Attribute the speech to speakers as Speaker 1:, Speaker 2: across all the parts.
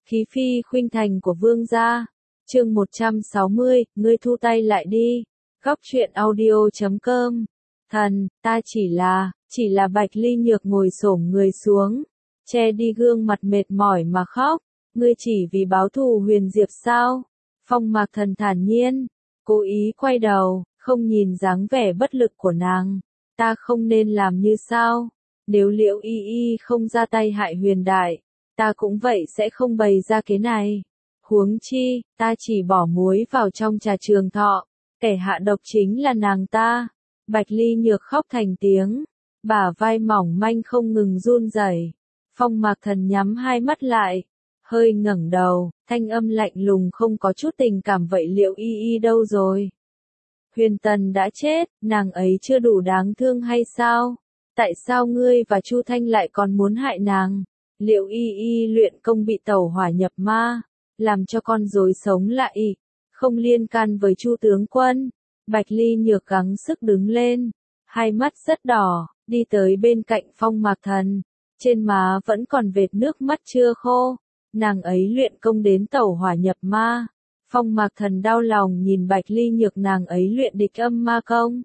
Speaker 1: Khí phi khuynh thành của vương gia. Chương 160, ngươi thu tay lại đi. Góc truyện audio.com. Thần, ta chỉ là Bạch Ly Nhược ngồi xổm người xuống, che đi gương mặt mệt mỏi mà khóc. Ngươi chỉ vì báo thù Huyền Diệp sao? Phong Mạc Thần thản nhiên, cố ý quay đầu, không nhìn dáng vẻ bất lực của nàng. Ta không nên làm như sao? Nếu Liễu Y Y không ra tay hại Huyền Đại, ta cũng vậy sẽ không bày ra cái này. Huống chi, ta chỉ bỏ muối vào trong trà Trường Thọ, kẻ hạ độc chính là nàng ta. Bạch Ly Nhược khóc thành tiếng, bả vai mỏng manh không ngừng run rẩy. Phong Mạc Thần nhắm hai mắt lại, hơi ngẩng đầu, thanh âm lạnh lùng không có chút tình cảm. Vậy Liễu Y Y đâu rồi? Huyền Tần đã chết, nàng ấy chưa đủ đáng thương hay sao? Tại sao ngươi và Chu Thanh lại còn muốn hại nàng? Liễu Y Y luyện công bị tẩu hỏa nhập ma, làm cho con rối sống lại, không liên can với Chu tướng quân. Bạch Ly Nhược gắng sức đứng lên, hai mắt rất đỏ, đi tới bên cạnh Phong Mạc Thần, trên má vẫn còn vệt nước mắt chưa khô. Nàng ấy luyện công đến tẩu hỏa nhập ma. Phong Mạc Thần đau lòng nhìn Bạch Ly Nhược, nàng ấy luyện địch âm ma công,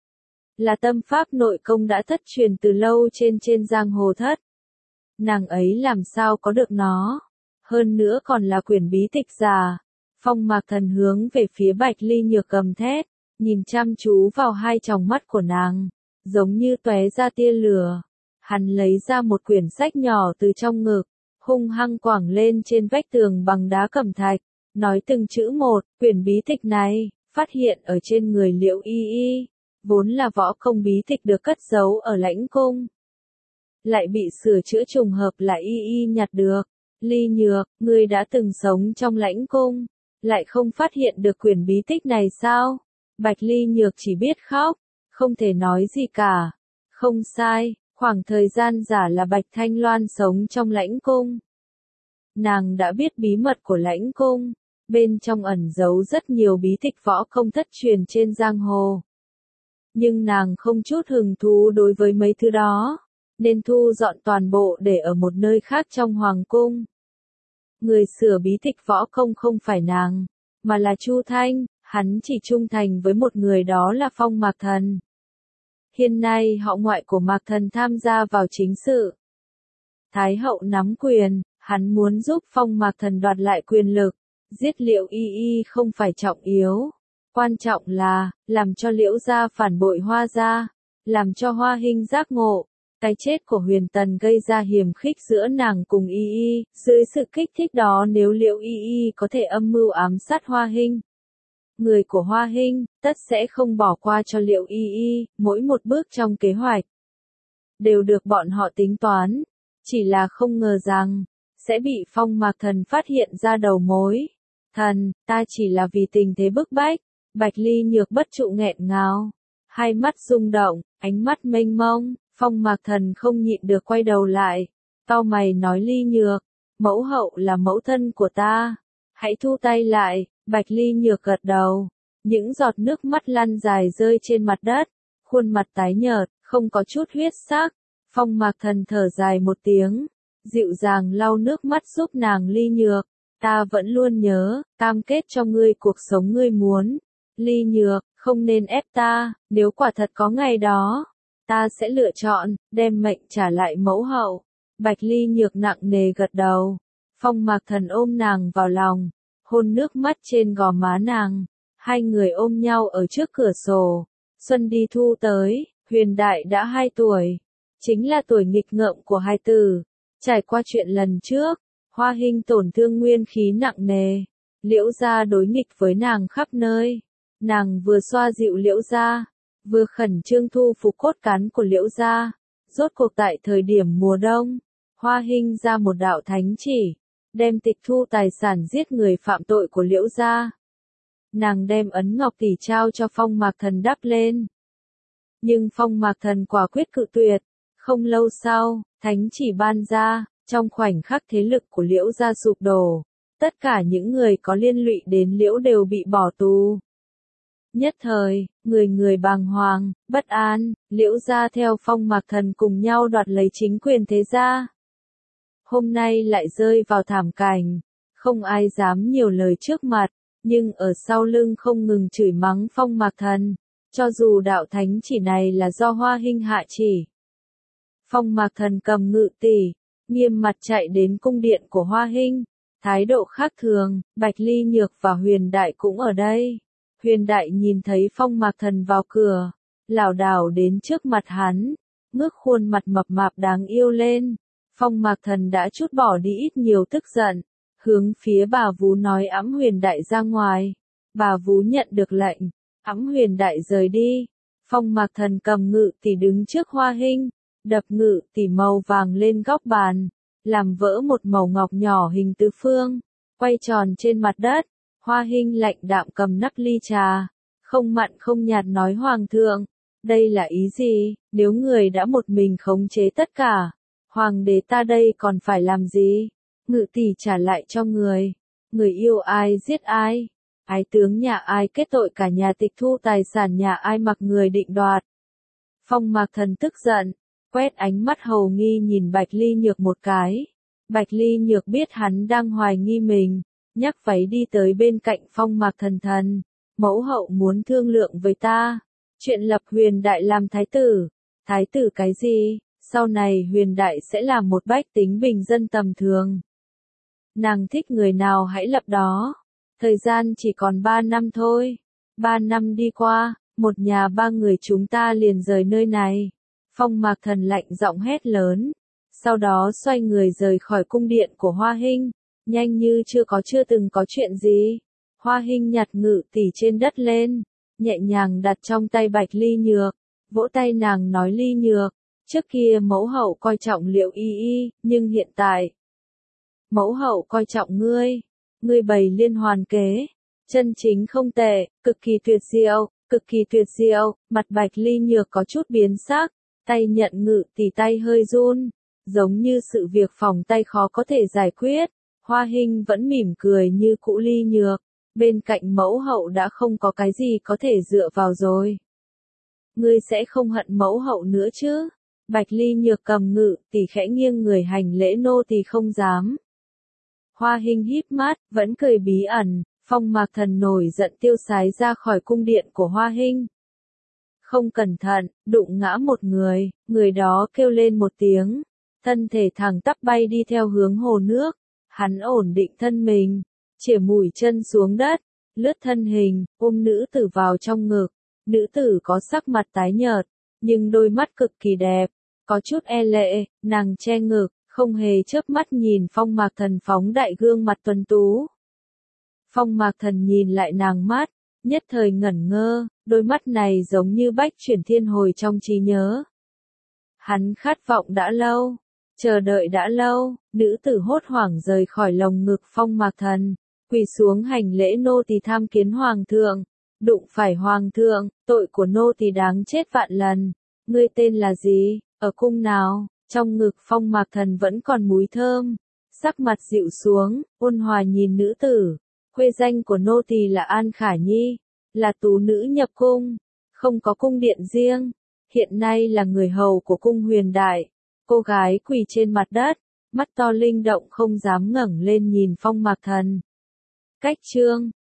Speaker 1: là tâm pháp nội công đã thất truyền từ lâu trên giang hồ thất. Nàng ấy làm sao có được nó? Hơn nữa còn là quyển bí tịch giả. Phong Mạc Thần hướng về phía Bạch Ly Nhược gầm thét, nhìn chăm chú vào hai tròng mắt của nàng, giống như tóe ra tia lửa. Hắn lấy ra một quyển sách nhỏ từ trong ngực, hung hăng quẳng lên trên vách tường bằng đá cẩm thạch, nói từng chữ một. Quyển bí tịch này, phát hiện ở trên người Liễu Y Y, vốn là võ công bí tịch được cất giấu ở lãnh cung, lại bị sửa chữa trùng hợp là Y Y nhặt được. Ly Nhược, ngươi đã từng sống trong lãnh cung, lại không phát hiện được quyển bí tịch này sao? Bạch Ly Nhược chỉ biết khóc, không thể nói gì cả. Không sai, khoảng thời gian giả là Bạch Thanh Loan sống trong lãnh cung. Nàng đã biết bí mật của lãnh cung, bên trong ẩn giấu rất nhiều bí tịch võ công thất truyền trên giang hồ. Nhưng nàng không chút hứng thú đối với mấy thứ đó, nên thu dọn toàn bộ để ở một nơi khác trong hoàng cung. Người sửa bí tịch võ công không phải nàng, mà là Chu Thanh. Hắn chỉ trung thành với một người, đó là Phong Mạc Thần. Hiện nay họ ngoại của Mạc Thần tham gia vào chính sự. Thái hậu nắm quyền, hắn muốn giúp Phong Mạc Thần đoạt lại quyền lực. Giết Liễu Y Y không phải trọng yếu, quan trọng là làm cho Liễu gia phản bội Hoa gia, làm cho Hoa Hinh giác ngộ. Cái chết của Huyền Tần gây ra hiềm khích giữa nàng cùng Y Y. Dưới sự kích thích đó, nếu Liễu Y Y có thể âm mưu ám sát Hoa Hinh, người của Hoa Hinh tất sẽ không bỏ qua cho Liễu Y Y. Mỗi một bước trong kế hoạch đều được bọn họ tính toán, chỉ là không ngờ rằng sẽ bị Phong Mạc Thần phát hiện ra đầu mối. Thần, ta chỉ là vì tình thế bức bách. Bạch Ly Nhược bất trụ nghẹn ngào, hai mắt rung động, ánh mắt mênh mông. Phong Mạc Thần không nhịn được quay đầu lại, cau mày nói: Ly Nhược, mẫu hậu là mẫu thân của ta, hãy thu tay lại. Bạch Ly Nhược gật đầu, những giọt nước mắt lăn dài rơi trên mặt đất, khuôn mặt tái nhợt, không có chút huyết sắc. Phong Mạc Thần thở dài một tiếng, dịu dàng lau nước mắt giúp nàng: Ly Nhược, ta vẫn luôn nhớ, cam kết cho ngươi cuộc sống ngươi muốn. Ly Nhược, không nên ép ta, nếu quả thật có ngày đó, ta sẽ lựa chọn đem mệnh trả lại mẫu hậu. Bạch Ly Nhược nặng nề gật đầu. Phong Mạc Thần ôm nàng vào lòng, hôn nước mắt trên gò má nàng. Hai người ôm nhau ở trước cửa sổ. Xuân đi thu tới, Huyền Đại đã 2 tuổi, chính là tuổi nghịch ngợm của hài tử. Trải qua chuyện lần trước, Hoa Hinh tổn thương nguyên khí nặng nề, Liễu gia đối nghịch với nàng khắp nơi. Nàng vừa xoa dịu Liễu gia, vừa khẩn trương thu phục cốt cán của Liễu gia. Rốt cuộc tại thời điểm mùa đông, Hoa Hinh ra một đạo thánh chỉ, đem tịch thu tài sản giết người phạm tội của Liễu gia. Nàng đem ấn ngọc tỷ trao cho Phong Mạc Thần đắp lên. Nhưng Phong Mạc Thần quả quyết cự tuyệt. Không lâu sau, thánh chỉ ban ra, trong khoảnh khắc thế lực của Liễu gia sụp đổ, tất cả những người có liên lụy đến Liễu đều bị bỏ tù. Nhất thời, người người bàng hoàng, bất an. Liễu gia theo Phong Mạc Thần cùng nhau đoạt lấy chính quyền thế gia. Hôm nay lại rơi vào thảm cảnh, Không ai dám nhiều lời trước mặt, nhưng ở sau lưng không ngừng chửi mắng Phong Mạc Thần, cho dù đạo thánh chỉ này là do Hoa Hinh hạ chỉ. Phong Mạc Thần cầm ngự tỷ, nghiêm mặt chạy đến cung điện của Hoa Hinh, thái độ khác thường. Bạch Ly Nhược và Huyền Đại cũng ở đây. Huyền Đại nhìn thấy Phong Mạc Thần vào cửa, lảo đảo đến trước mặt hắn, ngước khuôn mặt mập mạp đáng yêu lên. Phong Mạc Thần đã trút bỏ đi ít nhiều tức giận, hướng phía bà vú nói ẵm Huyền Đại ra ngoài. Bà vú nhận được lệnh, ẵm Huyền Đại rời đi. Phong Mạc Thần cầm ngự tỷ đứng trước Hoa Hinh, đập ngự tỷ màu vàng lên góc bàn, làm vỡ một mẩu ngọc nhỏ hình tứ phương, quay tròn trên mặt đất. Hoa Hinh lạnh đạm cầm nắp ly trà, không mặn không nhạt nói Hoàng thượng, đây là ý gì, nếu người đã một mình khống chế tất cả, Hoàng đế ta đây còn phải làm gì? Ngự tỷ trả lại cho người yêu ai giết ai, ái tướng nhà ai kết tội cả nhà, tịch thu tài sản nhà ai mặc người định đoạt. Phong Mạc Thần tức giận, quét ánh mắt hầu nghi nhìn Bạch Ly Nhược một cái. Bạch Ly Nhược biết hắn đang hoài nghi mình, nhắc váy đi tới bên cạnh Phong Mạc Thần. Thần, mẫu hậu muốn thương lượng với ta, chuyện lập Huyền Đại làm thái tử. Thái tử cái gì? Sau này Huyền Đại sẽ là một bách tính bình dân tầm thường. Nàng thích người nào hãy lập đó. Thời gian chỉ còn 3 năm thôi. 3 năm đi qua, một nhà 3 người chúng ta liền rời nơi này. Phong Mạc Thần lạnh giọng hét lớn, sau đó xoay người rời khỏi cung điện của Hoa Hinh, nhanh như chưa từng có chuyện gì. Hoa Hinh nhặt ngự tỷ trên đất lên, nhẹ nhàng đặt trong tay Bạch Ly Nhược, vỗ tay nàng nói Ly Nhược, trước kia mẫu hậu coi trọng Liệu Y Y, nhưng hiện tại mẫu hậu coi trọng ngươi bày liên hoàn kế, chân chính không tệ, cực kỳ tuyệt diệu. Mặt Bạch Ly Nhược có chút biến sắc, tay nhận ngự tỷ tay hơi run, giống như sự việc phòng tay khó có thể giải quyết. Hoa Hinh vẫn mỉm cười như cũ. Ly Nhược, bên cạnh mẫu hậu đã không có cái gì có thể dựa vào rồi. Ngươi sẽ không hận mẫu hậu nữa chứ? Bạch Ly Nhược cầm ngự tỷ khẽ nghiêng người hành lễ, nô tỳ không dám. Hoa Hinh híp mắt, vẫn cười bí ẩn. Phong Mạc Thần nổi giận tiêu sái ra khỏi cung điện của Hoa Hinh. Không cẩn thận, đụng ngã một người đó kêu lên một tiếng, thân thể thẳng tắp bay đi theo hướng hồ nước. Hắn ổn định thân mình, chĩa mũi chân xuống đất, lướt thân hình, ôm nữ tử vào trong ngực. Nữ tử có sắc mặt tái nhợt, nhưng đôi mắt cực kỳ đẹp, có chút e lệ, nàng che ngực, không hề chớp mắt nhìn Phong Mạc Thần phóng đại gương mặt tuấn tú. Phong Mạc Thần nhìn lại nàng mắt, nhất thời ngẩn ngơ, đôi mắt này giống như bách chuyển thiên hồi trong trí nhớ. Hắn khát vọng đã lâu, chờ đợi đã lâu. Nữ tử hốt hoảng rời khỏi lồng ngực Phong Mạc Thần, quỳ xuống hành lễ, nô tỳ tham kiến Hoàng thượng. Đụng phải Hoàng thượng, tội của nô tỳ đáng chết vạn lần. Ngươi tên là gì, ở cung nào? Trong ngực Phong Mạc Thần vẫn còn mùi thơm, sắc mặt dịu xuống, ôn hòa nhìn nữ tử. Khuê danh của nô tỳ là An Khả Nhi, là tú nữ nhập cung, không có cung điện riêng, hiện nay là người hầu của cung Huyền Đại. Cô gái quỳ trên mặt đất, mắt to linh động không dám ngẩng lên nhìn Phong Mạc Thần. Cách chương